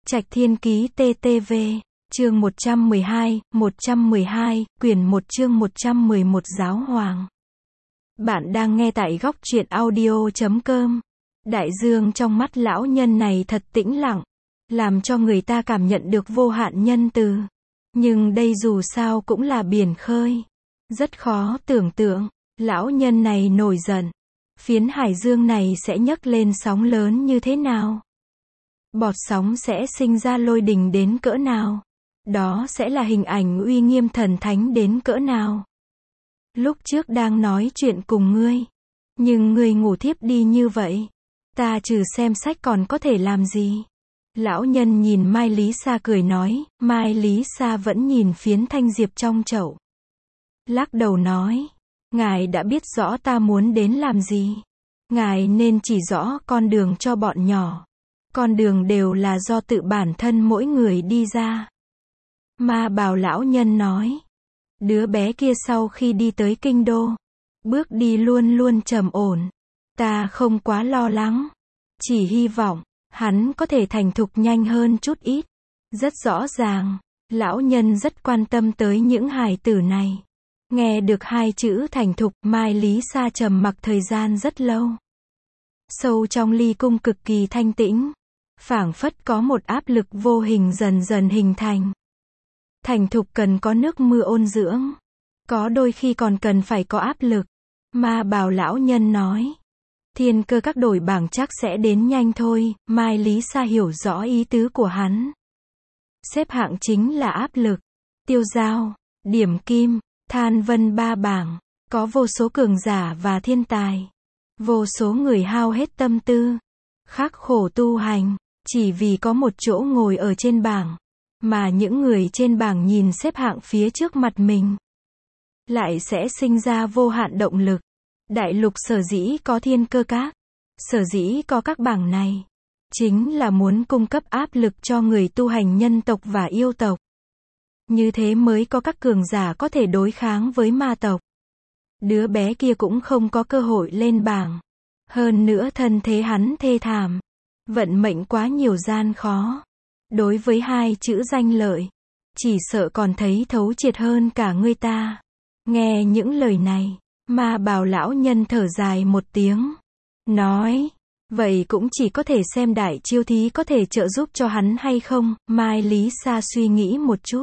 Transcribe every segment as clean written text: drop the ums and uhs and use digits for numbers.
Trạch Thiên Ký TTV, chương 112, quyển 1 chương 111 Giáo Hoàng. Bạn đang nghe tại góc truyện audio.com. Đại dương trong mắt lão nhân này thật tĩnh lặng, làm cho người ta cảm nhận được vô hạn nhân từ. Nhưng đây dù sao cũng là biển khơi. Rất khó tưởng tượng, lão nhân này nổi giận. Phiến hải dương này sẽ nhấc lên sóng lớn như thế nào? Bọt sóng sẽ sinh ra lôi đình đến cỡ nào? Đó sẽ là hình ảnh uy nghiêm thần thánh đến cỡ nào? Lúc trước đang nói chuyện cùng ngươi, nhưng ngươi ngủ thiếp đi như vậy. Ta trừ xem sách còn có thể làm gì? Lão nhân nhìn Mai Lý Sa cười nói. Mai Lý Sa vẫn nhìn phiến thanh diệp trong chậu, lắc đầu nói, ngài đã biết rõ ta muốn đến làm gì. Ngài nên chỉ rõ con đường cho bọn nhỏ. Con đường đều là do tự bản thân mỗi người đi ra. Ma Bào lão nhân nói, đứa bé kia sau khi đi tới kinh đô, bước đi luôn luôn trầm ổn. Ta không quá lo lắng, chỉ hy vọng hắn có thể thành thục nhanh hơn chút ít. Rất rõ ràng, lão nhân rất quan tâm tới những hài tử này. Nghe được hai chữ thành thục, Mai Lý Sa trầm mặc thời gian rất lâu. Sâu trong ly cung cực kỳ thanh tĩnh, phảng phất có một áp lực vô hình dần dần hình thành. Thành thục cần có nước mưa ôn dưỡng, có đôi khi còn cần phải có áp lực. Ma Bào lão nhân nói, thiên cơ các đổi bảng chắc sẽ đến nhanh thôi. Mai Lý Sa hiểu rõ ý tứ của hắn. Xếp hạng chính là áp lực. Tiêu giao, điểm kim, than vân ba bảng, có vô số cường giả và thiên tài. Vô số người hao hết tâm tư, khắc khổ tu hành, chỉ vì có một chỗ ngồi ở trên bảng. Mà những người trên bảng nhìn xếp hạng phía trước mặt mình, lại sẽ sinh ra vô hạn động lực. Đại lục sở dĩ có thiên cơ các, sở dĩ có các bảng này, chính là muốn cung cấp áp lực cho người tu hành nhân tộc và yêu tộc. Như thế mới có các cường giả có thể đối kháng với ma tộc. Đứa bé kia cũng không có cơ hội lên bảng. Hơn nữa thân thế hắn thê thảm. Vận mệnh quá nhiều gian khó. Đối với hai chữ danh lợi, chỉ sợ còn thấy thấu triệt hơn cả người ta. Nghe những lời này, Ma Bào lão nhân thở dài một tiếng, nói, vậy cũng chỉ có thể xem đại chiêu thí có thể trợ giúp cho hắn hay không. Mai Lý Sa suy nghĩ một chút,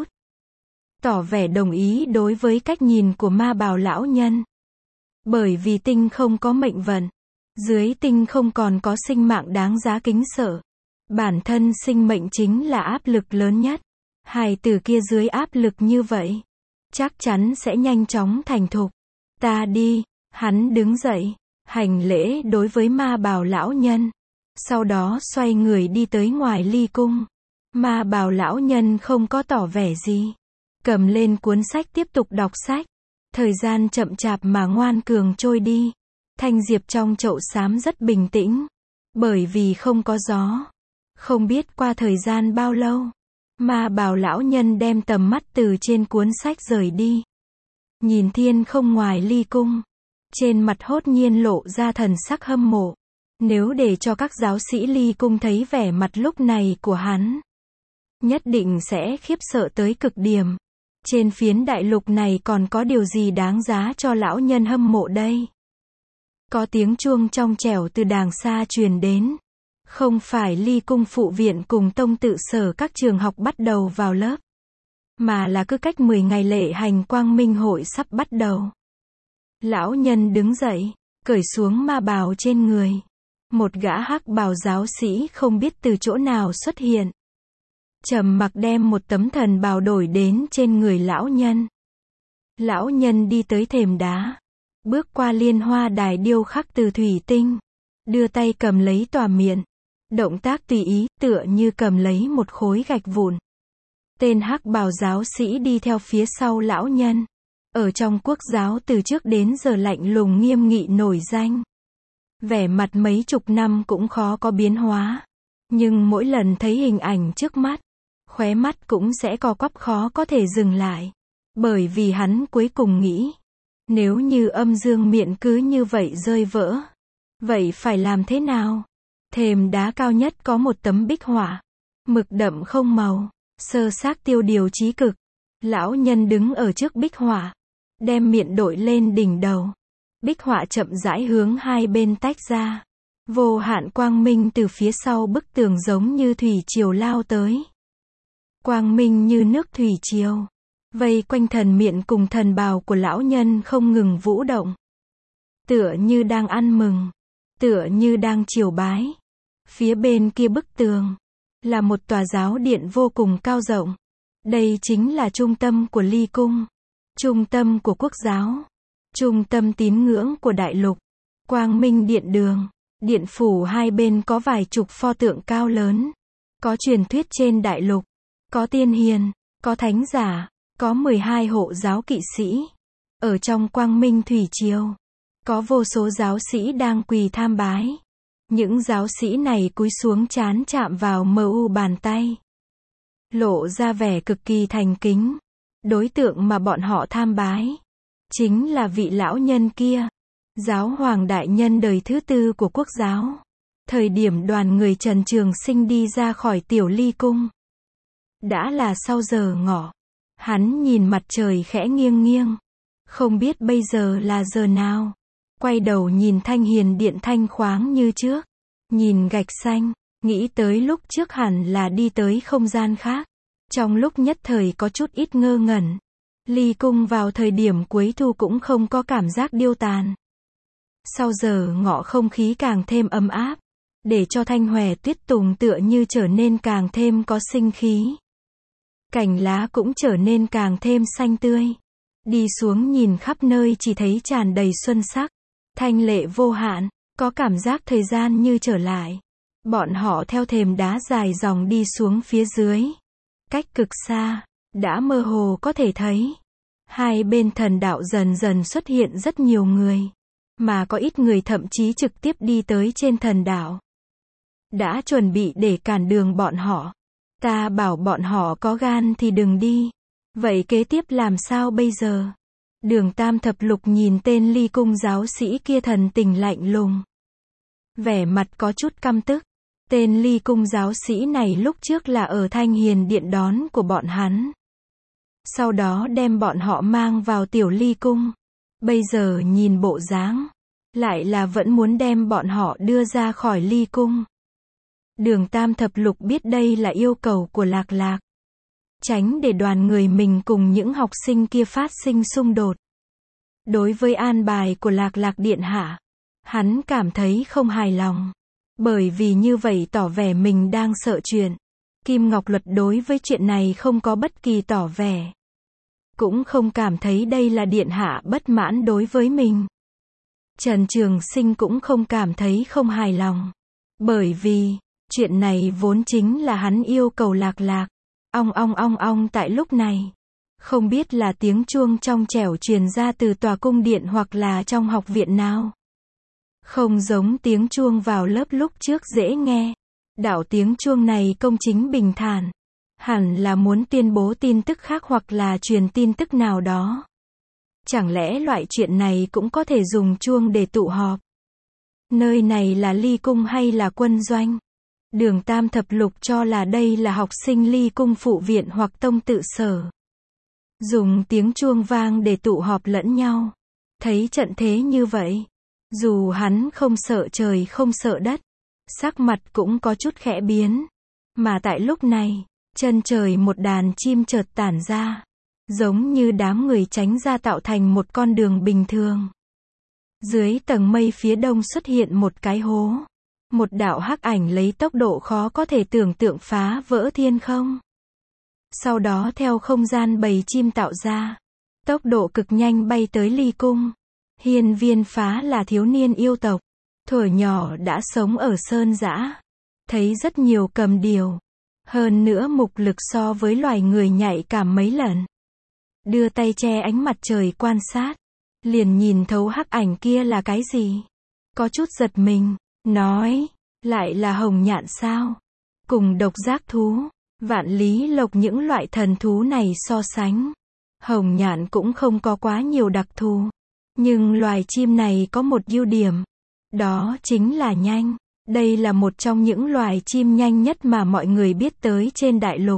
tỏ vẻ đồng ý đối với cách nhìn của Ma Bào lão nhân. Bởi vì tinh không có mệnh vận, dưới tinh không còn có sinh mạng đáng giá kính sợ. Bản thân sinh mệnh chính là áp lực lớn nhất. Hài tử kia dưới áp lực như vậy, chắc chắn sẽ nhanh chóng thành thục. Ta đi. Hắn đứng dậy, hành lễ đối với Ma Bào lão nhân. Sau đó xoay người đi tới ngoài ly cung. Ma Bào lão nhân không có tỏ vẻ gì, cầm lên cuốn sách tiếp tục đọc sách. Thời gian chậm chạp mà ngoan cường trôi đi. Thanh diệp trong chậu xám rất bình tĩnh, bởi vì không có gió. Không biết qua thời gian bao lâu, Ma Bào lão nhân đem tầm mắt từ trên cuốn sách rời đi. Nhìn thiên không ngoài ly cung, trên mặt hốt nhiên lộ ra thần sắc hâm mộ. Nếu để cho các giáo sĩ ly cung thấy vẻ mặt lúc này của hắn, nhất định sẽ khiếp sợ tới cực điểm. Trên phiến đại lục này còn có điều gì đáng giá cho lão nhân hâm mộ đây? Có tiếng chuông trong trẻo từ đàng xa truyền đến. Không phải ly cung phụ viện cùng tông tự sở các trường học bắt đầu vào lớp, mà là cứ cách 10 ngày lễ hành quang minh hội sắp bắt đầu. Lão nhân đứng dậy, cởi xuống ma bào trên người. Một gã hắc bào giáo sĩ không biết từ chỗ nào xuất hiện, trầm mặc đem một tấm thần bào đổi đến trên người lão nhân. Lão nhân đi tới thềm đá, bước qua liên hoa đài điêu khắc từ thủy tinh, đưa tay cầm lấy tòa miện. Động tác tùy ý, tựa như cầm lấy một khối gạch vụn. Tên hắc bào giáo sĩ đi theo phía sau lão nhân. Ở trong quốc giáo từ trước đến giờ lạnh lùng nghiêm nghị nổi danh. Vẻ mặt mấy chục năm cũng khó có biến hóa. Nhưng mỗi lần thấy hình ảnh trước mắt, khóe mắt cũng sẽ co quắp khó có thể dừng lại. Bởi vì hắn cuối cùng nghĩ, nếu như âm dương miện cứ như vậy rơi vỡ, vậy phải làm thế nào? Thềm đá cao nhất có một tấm bích họa. Mực đậm không màu, sơ xác tiêu điều chí cực. Lão nhân đứng ở trước bích họa, đem miệng đội lên đỉnh đầu. Bích họa chậm rãi hướng hai bên tách ra. Vô hạn quang minh từ phía sau bức tường giống như thủy triều lao tới. Quang minh như nước thủy triều, vây quanh thần miện cùng thần bào của lão nhân không ngừng vũ động. Tựa như đang ăn mừng, tựa như đang triều bái. Phía bên kia bức tường, là một tòa giáo điện vô cùng cao rộng. Đây chính là trung tâm của Ly Cung, trung tâm của quốc giáo, trung tâm tín ngưỡng của đại lục. Quang Minh Điện Đường, điện phủ hai bên có vài chục pho tượng cao lớn. Có truyền thuyết trên đại lục, có tiên hiền, có thánh giả, có 12 hộ giáo kỵ sĩ. Ở trong Quang Minh Thủy Triều, có vô số giáo sĩ đang quỳ tham bái. Những giáo sĩ này cúi xuống trán chạm vào mu bàn tay, lộ ra vẻ cực kỳ thành kính. Đối tượng mà bọn họ tham bái chính là vị lão nhân kia, giáo hoàng đại nhân đời thứ tư của quốc giáo. Thời điểm đoàn người Trần Trường Sinh đi ra khỏi Tiểu Ly Cung, đã là sau giờ ngọ. Hắn nhìn mặt trời khẽ nghiêng nghiêng, không biết bây giờ là giờ nào. Quay đầu nhìn Thanh Hiền Điện thanh khoáng như trước, nhìn gạch xanh, nghĩ tới lúc trước hẳn là đi tới không gian khác. Trong lúc nhất thời có chút ít ngơ ngẩn. Ly Cung vào thời điểm cuối thu cũng không có cảm giác điêu tàn. Sau giờ ngọ không khí càng thêm ấm áp, để cho thanh hòe tuyết tùng tựa như trở nên càng thêm có sinh khí. Cành lá cũng trở nên càng thêm xanh tươi. Đi xuống nhìn khắp nơi chỉ thấy tràn đầy xuân sắc, thanh lệ vô hạn, có cảm giác thời gian như trở lại. Bọn họ theo thềm đá dài dòng đi xuống phía dưới. Cách cực xa, đã mơ hồ có thể thấy. Hai bên thần đạo dần dần xuất hiện rất nhiều người. Mà có ít người thậm chí trực tiếp đi tới trên thần đạo. Đã chuẩn bị để cản đường bọn họ. Ta bảo bọn họ có gan thì đừng đi. Vậy kế tiếp làm sao bây giờ? Đường Tam Thập Lục nhìn tên Ly Cung giáo sĩ kia thần tình lạnh lùng, vẻ mặt có chút căm tức. Tên Ly Cung giáo sĩ này lúc trước là ở Thanh Hiền Điện đón của bọn hắn, sau đó đem bọn họ mang vào Tiểu Ly Cung. Bây giờ nhìn bộ dáng, lại là vẫn muốn đem bọn họ đưa ra khỏi Ly Cung. Đường Tam Thập Lục biết đây là yêu cầu của Lạc Lạc, tránh để đoàn người mình cùng những học sinh kia phát sinh xung đột. Đối với an bài của Lạc Lạc điện hạ, hắn cảm thấy không hài lòng, bởi vì như vậy tỏ vẻ mình đang sợ chuyện. Kim Ngọc Luật đối với chuyện này không có bất kỳ tỏ vẻ, cũng không cảm thấy đây là điện hạ bất mãn đối với mình. Trần Trường Sinh cũng không cảm thấy không hài lòng, bởi vì chuyện này vốn chính là hắn yêu cầu Lạc Lạc. Ong ong ong ong. Tại lúc này, không biết là tiếng chuông trong trẻo truyền ra từ tòa cung điện hoặc là trong học viện nào. Không giống tiếng chuông vào lớp lúc trước dễ nghe. Đạo tiếng chuông này công chính bình thản, hẳn là muốn tuyên bố tin tức khác hoặc là truyền tin tức nào đó. Chẳng lẽ loại chuyện này cũng có thể dùng chuông để tụ họp? Nơi này là Ly Cung hay là quân doanh? Đường Tam Thập Lục cho là đây là học sinh Ly Cung phụ viện hoặc tông tự sở. Dùng tiếng chuông vang để tụ họp lẫn nhau. Thấy trận thế như vậy, dù hắn không sợ trời không sợ đất, sắc mặt cũng có chút khẽ biến. Mà tại lúc này, chân trời một đàn chim chợt tản ra, giống như đám người tránh ra tạo thành một con đường bình thường. Dưới tầng mây phía đông xuất hiện một cái hố. Một đạo hắc ảnh lấy tốc độ khó có thể tưởng tượng phá vỡ thiên không. Sau đó theo không gian bầy chim tạo ra, tốc độ cực nhanh bay tới Ly Cung. Hiên Viên Phá là thiếu niên yêu tộc, thuở nhỏ đã sống ở sơn dã, thấy rất nhiều cầm điểu, hơn nữa mục lực so với loài người nhạy cảm mấy lần. Đưa tay che ánh mặt trời quan sát, liền nhìn thấu hắc ảnh kia là cái gì. Có chút giật mình, nói, lại là hồng nhạn sao? Cùng độc giác thú, vạn lý lộc những loại thần thú này so sánh, hồng nhạn cũng không có quá nhiều đặc thù. Nhưng loài chim này có một ưu điểm, đó chính là nhanh. Đây là một trong những loài chim nhanh nhất mà mọi người biết tới trên đại lục.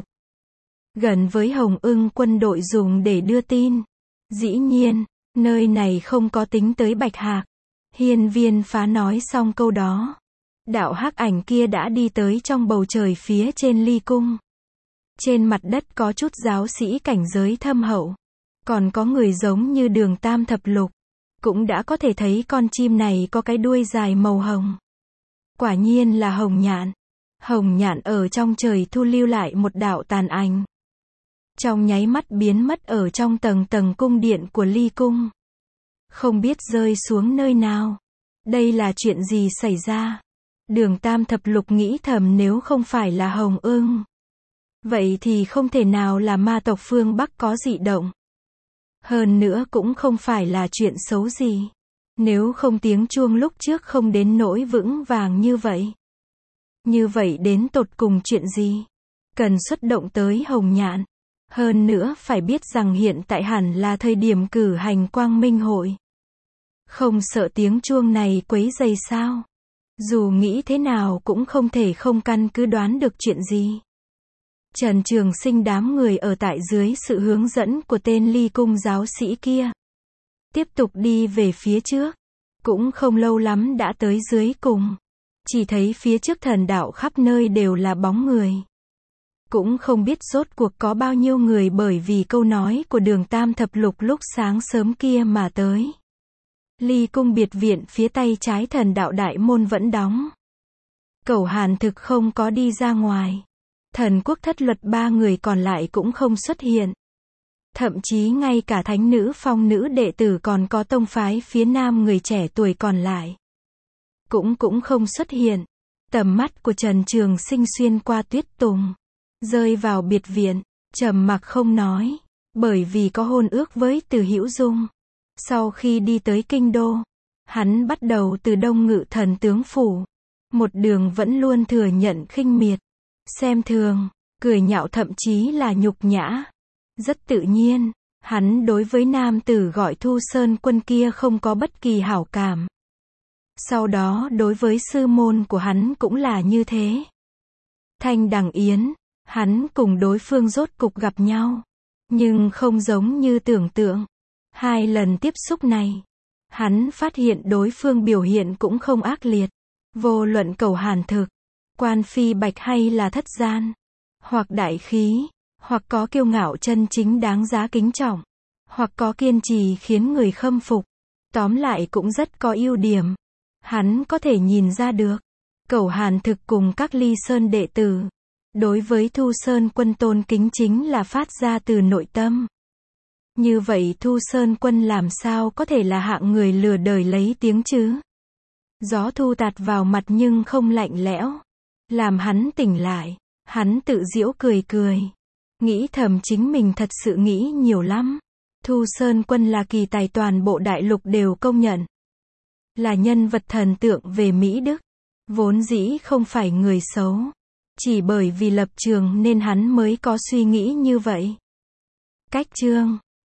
Gần với hồng ưng quân đội dùng để đưa tin. Dĩ nhiên, nơi này không có tính tới bạch hạc. Hiên Viên Phá nói xong câu đó. Đạo hắc ảnh kia đã đi tới trong bầu trời phía trên ly cung. Trên mặt đất có chút giáo sĩ cảnh giới thâm hậu. Còn có người giống như Đường Tam Thập Lục. Cũng đã có thể thấy con chim này có cái đuôi dài màu hồng. Quả nhiên là hồng nhạn. Hồng nhạn ở trong trời thu lưu lại một đạo tàn ảnh. Trong nháy mắt biến mất ở trong tầng tầng cung điện của ly cung. Không biết rơi xuống nơi nào. Đây là chuyện gì xảy ra? Đường Tam Thập Lục nghĩ thầm, nếu không phải là hồng ưng, vậy thì không thể nào là ma tộc phương Bắc có dị động. Hơn nữa cũng không phải là chuyện xấu gì. Nếu không tiếng chuông lúc trước không đến nỗi vững vàng như vậy. Như vậy đến tột cùng chuyện gì? Cần xuất động tới hồng nhạn. Hơn nữa phải biết rằng hiện tại hẳn là thời điểm cử hành quang minh hội. Không sợ tiếng chuông này quấy rầy sao? Dù nghĩ thế nào cũng không thể không căn cứ đoán được chuyện gì. Trần Trường Sinh đám người ở tại dưới sự hướng dẫn của tên ly cung giáo sĩ kia. Tiếp tục đi về phía trước. Cũng không lâu lắm đã tới dưới cùng. Chỉ thấy phía trước thần đạo khắp nơi đều là bóng người. Cũng không biết rốt cuộc có bao nhiêu người bởi vì câu nói của Đường Tam Thập Lục lúc sáng sớm kia mà tới. Ly cung biệt viện phía tay trái thần đạo đại môn vẫn đóng. Cẩu Hàn Thực không có đi ra ngoài. Thần Quốc Thất Luật ba người còn lại cũng không xuất hiện. Thậm chí ngay cả thánh nữ phong nữ đệ tử còn có tông phái phía nam người trẻ tuổi còn lại. Cũng không xuất hiện. Tầm mắt của Trần Trường Sinh xuyên qua tuyết tùng. Rơi vào biệt viện. Trầm mặc không nói. Bởi vì có hôn ước với Từ Hữu Dung. Sau khi đi tới kinh đô. Hắn bắt đầu từ Đông Ngự Thần tướng phủ. Một đường vẫn luôn thừa nhận khinh miệt. Xem thường. Cười nhạo thậm chí là nhục nhã. Rất tự nhiên. Hắn đối với nam tử gọi Thu Sơn Quân kia không có bất kỳ hảo cảm. Sau đó đối với sư môn của hắn cũng là như thế. Thanh Đằng Yến, hắn cùng đối phương rốt cục gặp nhau. Nhưng không giống như tưởng tượng. 2 lần tiếp xúc này, hắn phát hiện đối phương biểu hiện cũng không ác liệt. Vô luận Cẩu Hàn Thực, Quan Phi Bạch hay là Thất Gian, hoặc đại khí, hoặc có kiêu ngạo chân chính đáng giá kính trọng, hoặc có kiên trì khiến người khâm phục. Tóm lại cũng rất có ưu điểm. Hắn có thể nhìn ra được. Cẩu Hàn Thực cùng các Ly Sơn đệ tử, đối với Thu Sơn Quân tôn kính chính là phát ra từ nội tâm. Như vậy Thu Sơn Quân làm sao có thể là hạng người lừa đời lấy tiếng chứ? Gió thu tạt vào mặt nhưng không lạnh lẽo. Làm hắn tỉnh lại. Hắn tự giễu cười cười. Nghĩ thầm chính mình thật sự nghĩ nhiều lắm. Thu Sơn Quân là kỳ tài toàn bộ đại lục đều công nhận. Là nhân vật thần tượng về Mỹ Đức. Vốn dĩ không phải người xấu. Chỉ bởi vì lập trường nên hắn mới có suy nghĩ như vậy. Cách chương